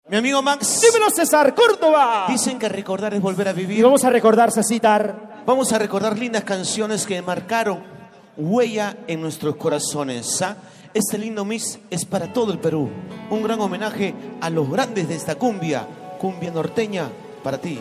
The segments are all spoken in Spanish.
Mi amigo Max. Dímelo, César Córdoba. Dicen que recordar es volver a vivir. Y vamos a recordar, Cecitar. Vamos a recordar lindas canciones que marcaron huella en nuestros corazones. Este lindo mix es para todo el Perú. Un gran homenaje a los grandes de esta cumbia norteña para ti.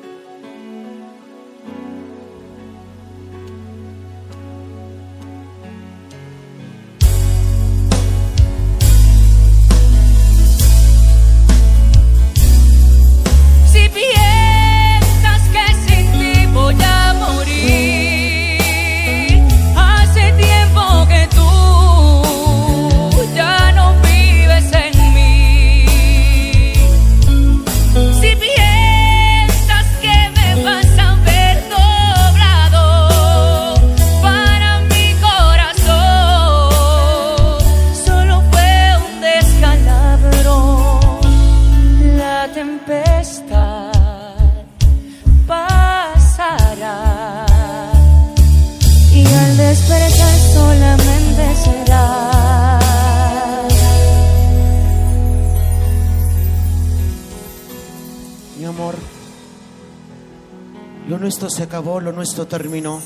Lo nuestro se acabó, lo nuestro terminó.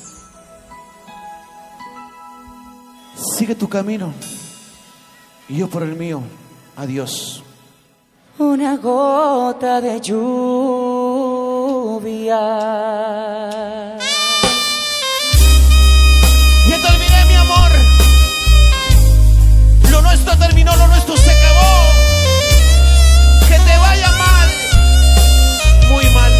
Sigue tu camino y yo por el mío. Adiós. Una gota de lluvia. Ya terminé, mi amor. Lo nuestro terminó, lo nuestro se acabó. Que te vaya mal, muy mal.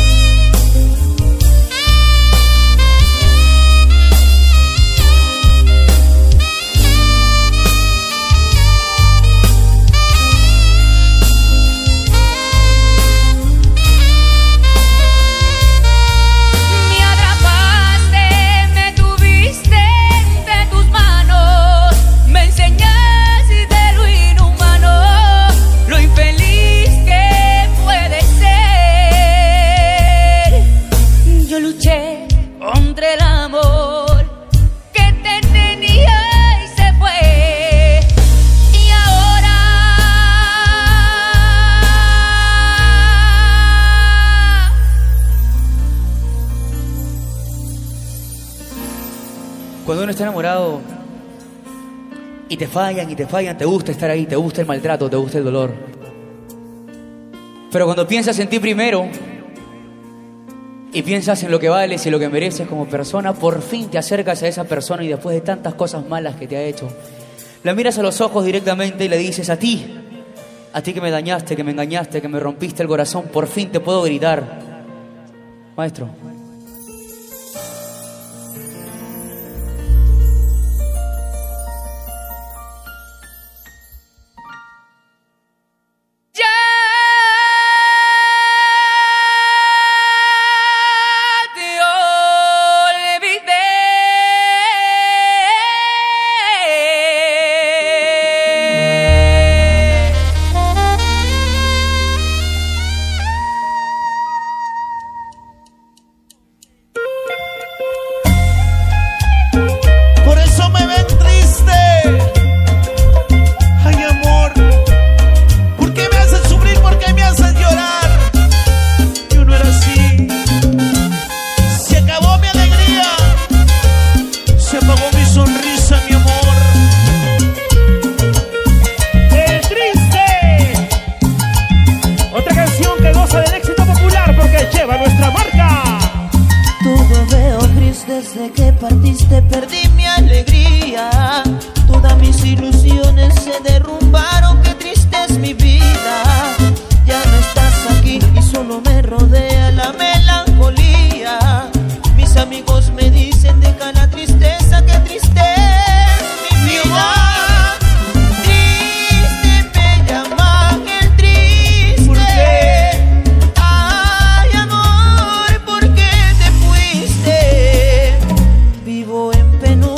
Cuando uno está enamorado y te fallan, te gusta estar ahí, te gusta el maltrato, te gusta el dolor. Pero cuando piensas en ti primero y piensas en lo que vales y lo que mereces como persona, por fin te acercas a esa persona y después de tantas cosas malas que te ha hecho, la miras a los ojos directamente y le dices: a ti que me dañaste, que me engañaste, que me rompiste el corazón, por fin te puedo gritar, maestro. Desde que partiste perdí mi alegría, todas mis ilusiones se derrumbaron, qué triste es mi vida. Ya no estás aquí y solo me rodea la melancolía. Mis amigos me dicen: deja la tristeza, qué triste es mi vida. Triste me llaman el triste. ¿Por qué? Ay, amor, ¿por qué te fuiste? Vivo en penumbra.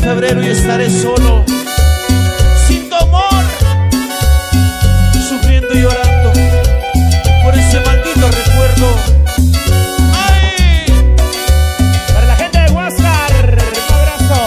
febrero y estaré solo, sin tu amor, sufriendo y llorando por ese maldito recuerdo. ¡Ay! Para la gente de Huáscar, un abrazo.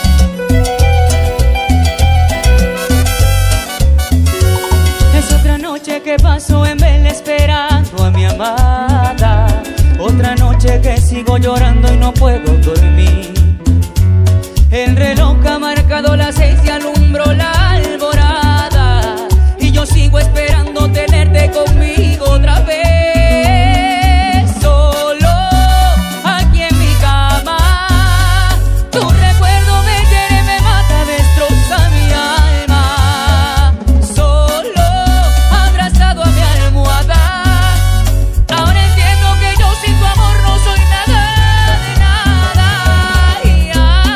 Es otra noche que paso en vela esperando a mi amada. Otra noche que sigo llorando y no puedo dormir. El reloj ha marcado las 6 y alumbro la alborada. Y yo sigo esperando tenerte conmigo otra vez. Solo aquí en mi cama. Tu recuerdo me hiere, me mata, destroza mi alma. Solo abrazado a mi almohada. Ahora entiendo que yo sin tu amor no soy nada de nada. Y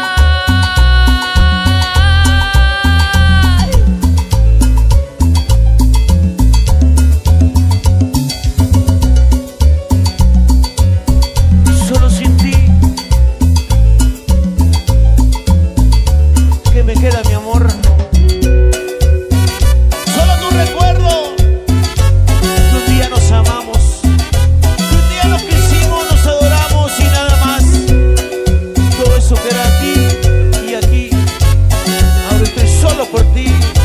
Solo sin ti, ¿qué me queda, mi amor? Solo tu recuerdo, que un día nos amamos, que un día nos quisimos, nos adoramos y nada más. Todo eso que era aquí y aquí, ahora estoy solo por ti.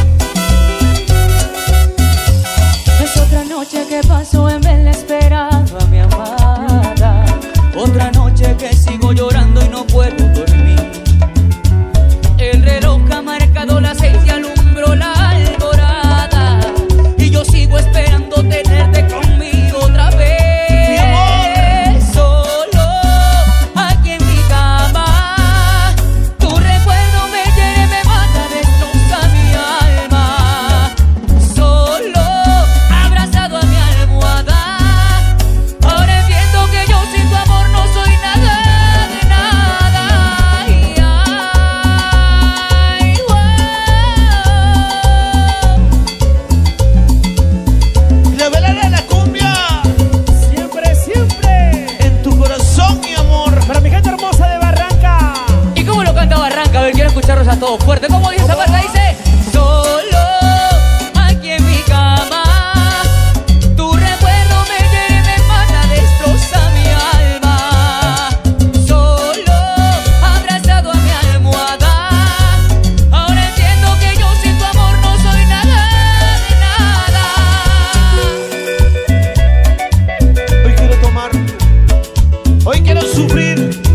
es otra noche que paso en vela esperando a mi amada. Otra noche que sigo llorando y no puedo dormir. El reloj ha marcado las 6 y alumbro la alborada. Y yo sigo esperando tenerte conmigo otra vez. Solo aquí en mi cama. Tu recuerdo me hiere, me mata, destroza mi alma. Solo abrazado a mi almohada. Ahora entiendo que yo sin tu amor no soy nada de nada. Y ay, wow. La velada de la cumbia Siempre, siempre. en tu corazón, mi amor. Para mi gente hermosa de Barranca. ¿Y cómo lo canta Barranca? A ver, quiero escucharlos a todos fuerte. ¿Cómo dice esa parte? Dice: Solo aquí en mi cama. Tu recuerdo me hiere, me mata, destroza mi alma. Solo abrazado a mi almohada. Ahora entiendo que yo sin tu amor no soy nada de nada. Hoy quiero tomar, hoy quiero sufrir.